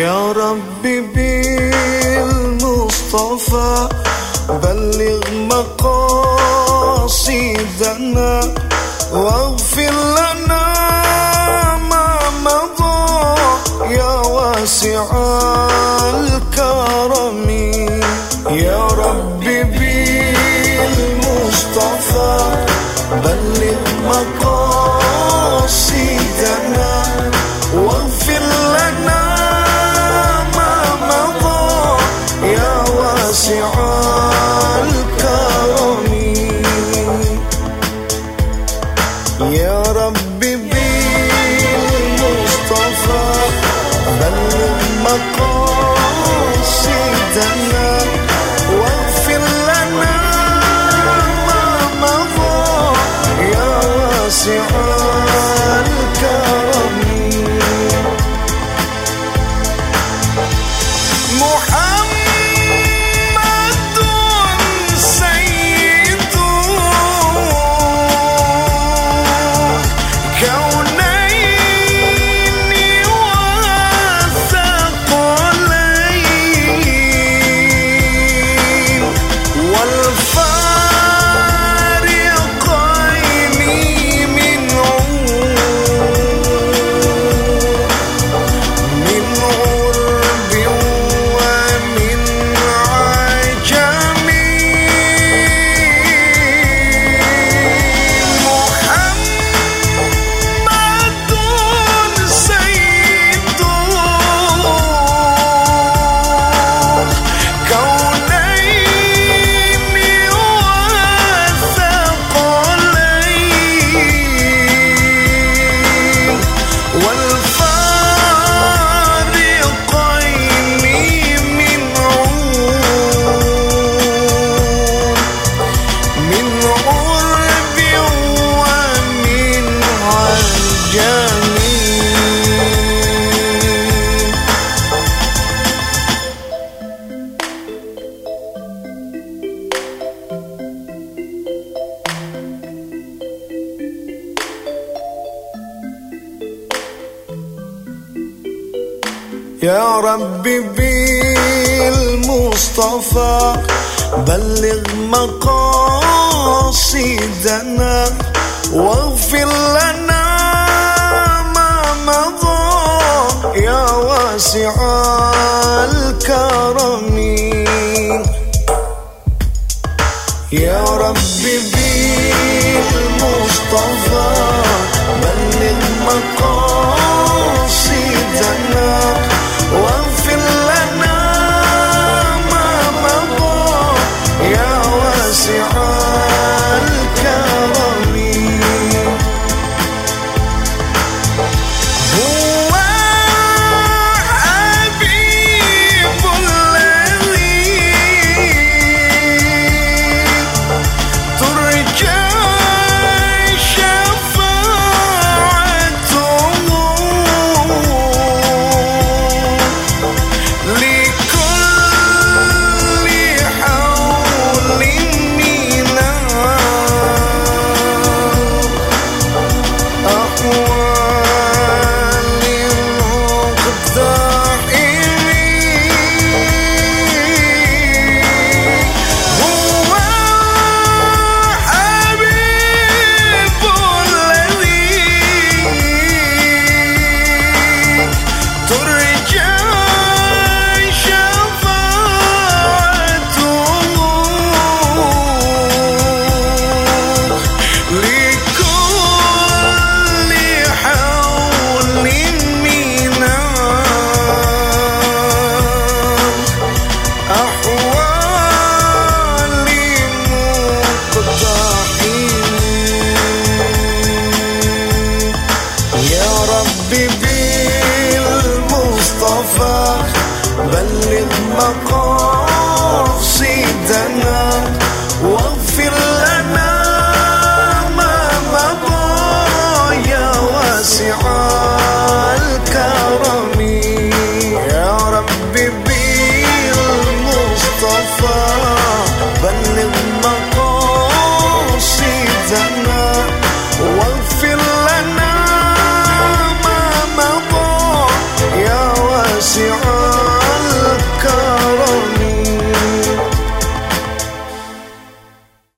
يا ربي بالمصطفى بلغ مقاصدنا واغفر لنا ما مضى يا واسع الكرم. يا ربي بالمصطفى بلغ مقاصدنا واغفر لنا ما مضى يا واسع الكرم. يا ربي بالمصطفى بلغ مقاصدنا واغفر لنا ما مضى يا واسع الكرم. يا ربي بالمصطفى بلغ مقاصدنا واغفر لنا ما مضى يا واسع الكرم. يا ربي بالمصطفى بلغ مقاصدنا واغفر لنا ما مضى يا واسع الكرم. هو حبيب الذي ترجى بلغ مقاصدنا واغفر لنا ما مضى يا واسع الكرم. يا ربي بالمصطفى بلغ مقاصدنا واغفر لنا ما مضى يا واسع واسعة